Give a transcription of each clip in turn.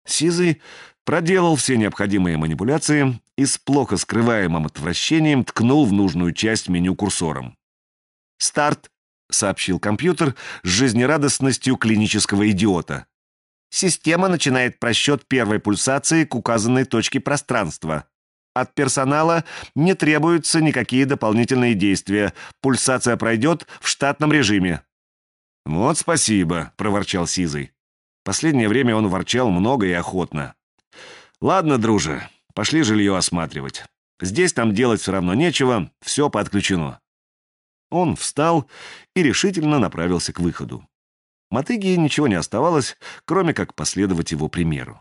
Сизый проделал все необходимые манипуляции и с плохо скрываемым отвращением ткнул в нужную часть меню курсором. «Старт», — сообщил компьютер с жизнерадостностью клинического идиота. «Система начинает просчет первой пульсации к указанной точке пространства. От персонала не требуются никакие дополнительные действия. Пульсация пройдет в штатном режиме». «Вот спасибо», — проворчал Сизый. Последнее время он ворчал много и охотно. «Ладно, друже, пошли жилье осматривать. Здесь нам делать все равно нечего, все подключено». Он встал и решительно направился к выходу. Мотыге ничего не оставалось, кроме как последовать его примеру.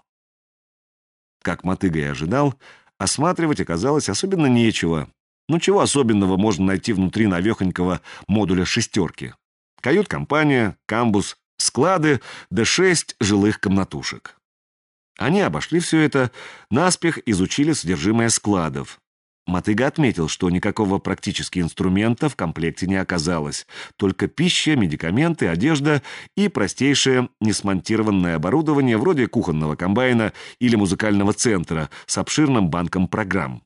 Как Мотыга и ожидал, осматривать оказалось особенно нечего. Ну чего особенного можно найти внутри навехонького модуля «шестерки»? Кают-компания, камбуз, склады, да 6 жилых комнатушек. Они обошли все это, наспех изучили содержимое складов. Мотыга отметил, что никакого практически инструмента в комплекте не оказалось, только пища, медикаменты, одежда и простейшее несмонтированное оборудование вроде кухонного комбайна или музыкального центра с обширным банком программ.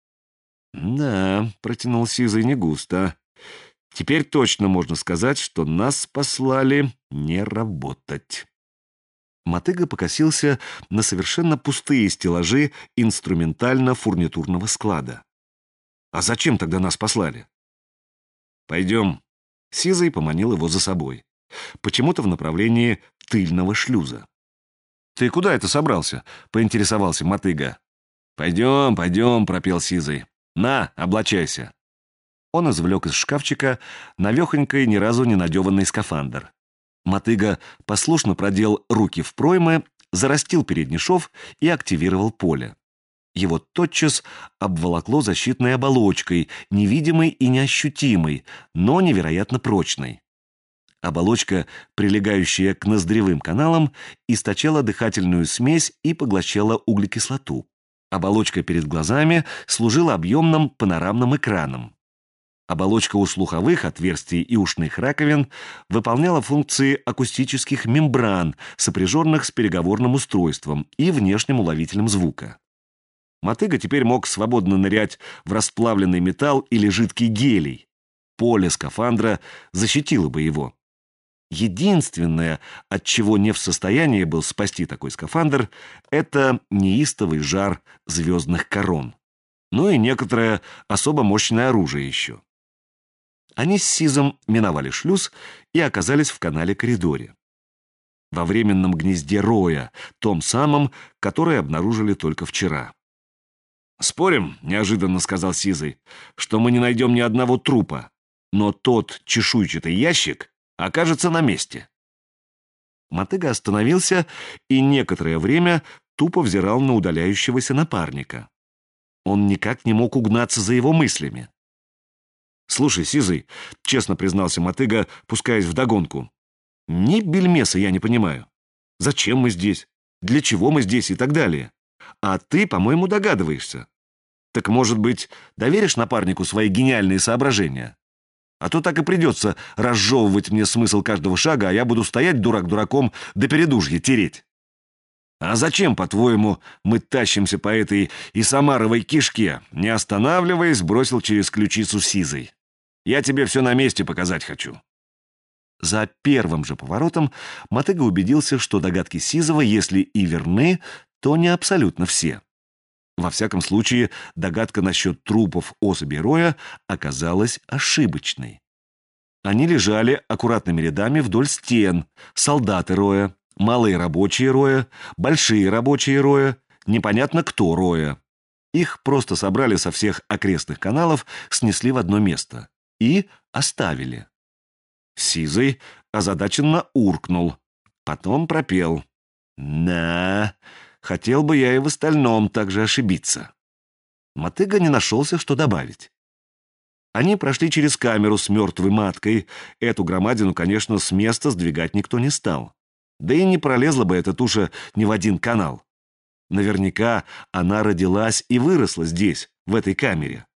«Да», — протянул Сизый, — «не густо. Теперь точно можно сказать, что нас послали не работать». Мотыга покосился на совершенно пустые стеллажи инструментально-фурнитурного склада. «А зачем тогда нас послали?» «Пойдем». Сизый поманил его за собой. Почему-то в направлении тыльного шлюза. «Ты куда это собрался?» — поинтересовался Мотыга. «Пойдем, пойдем», — пропел Сизый. «На, облачайся». Он извлек из шкафчика навехонький, ни разу не надеванный скафандр. Мотыга послушно продел руки в проймы, зарастил передний шов и активировал поле. Его тотчас обволокло защитной оболочкой, невидимой и неощутимой, но невероятно прочной. Оболочка, прилегающая к ноздревым каналам, источала дыхательную смесь и поглощала углекислоту. Оболочка перед глазами служила объемным панорамным экраном. Оболочка у слуховых отверстий и ушных раковин выполняла функции акустических мембран, сопряженных с переговорным устройством и внешним уловителем звука. Мотыга теперь мог свободно нырять в расплавленный металл или жидкий гелий. Поле скафандра защитило бы его. Единственное, от чего не в состоянии был спасти такой скафандр, это неистовый жар звездных корон. Ну и некоторое особо мощное оружие еще. Они с Сизом миновали шлюз и оказались в канале-коридоре. Во временном гнезде роя, том самом, который обнаружили только вчера. «Спорим, — неожиданно сказал Сизый, — что мы не найдем ни одного трупа, но тот чешуйчатый ящик окажется на месте». Мотыга остановился и некоторое время тупо взирал на удаляющегося напарника. Он никак не мог угнаться за его мыслями. «Слушай, Сизый, — честно признался Мотыга, пускаясь вдогонку, — ни бельмеса я не понимаю. Зачем мы здесь? Для чего мы здесь и так далее? А ты, по-моему, догадываешься. Так, может быть, доверишь напарнику свои гениальные соображения? А то так и придется разжевывать мне смысл каждого шага, а я буду стоять дурак дураком да передужье тереть». «А зачем, по-твоему, мы тащимся по этой Исамаровой кишке?» Не останавливаясь, бросил через ключицу Сизый. «Я тебе все на месте показать хочу». За первым же поворотом Мотыга убедился, что догадки Сизова, если и верны, то не абсолютно все. Во всяком случае, догадка насчет трупов особей роя оказалась ошибочной. Они лежали аккуратными рядами вдоль стен: солдаты роя, малые рабочие роя, большие рабочие роя, непонятно кто роя. Их просто собрали со всех окрестных каналов, снесли в одно место и оставили. Сизый озадаченно уркнул, потом пропел: «Да, хотел бы я и в остальном так же ошибиться». Мотыга не нашелся, что добавить. Они прошли через камеру с мертвой маткой. Эту громадину, конечно, с места сдвигать никто не стал. Да и не пролезла бы эта туша ни в один канал. Наверняка она родилась и выросла здесь, в этой камере.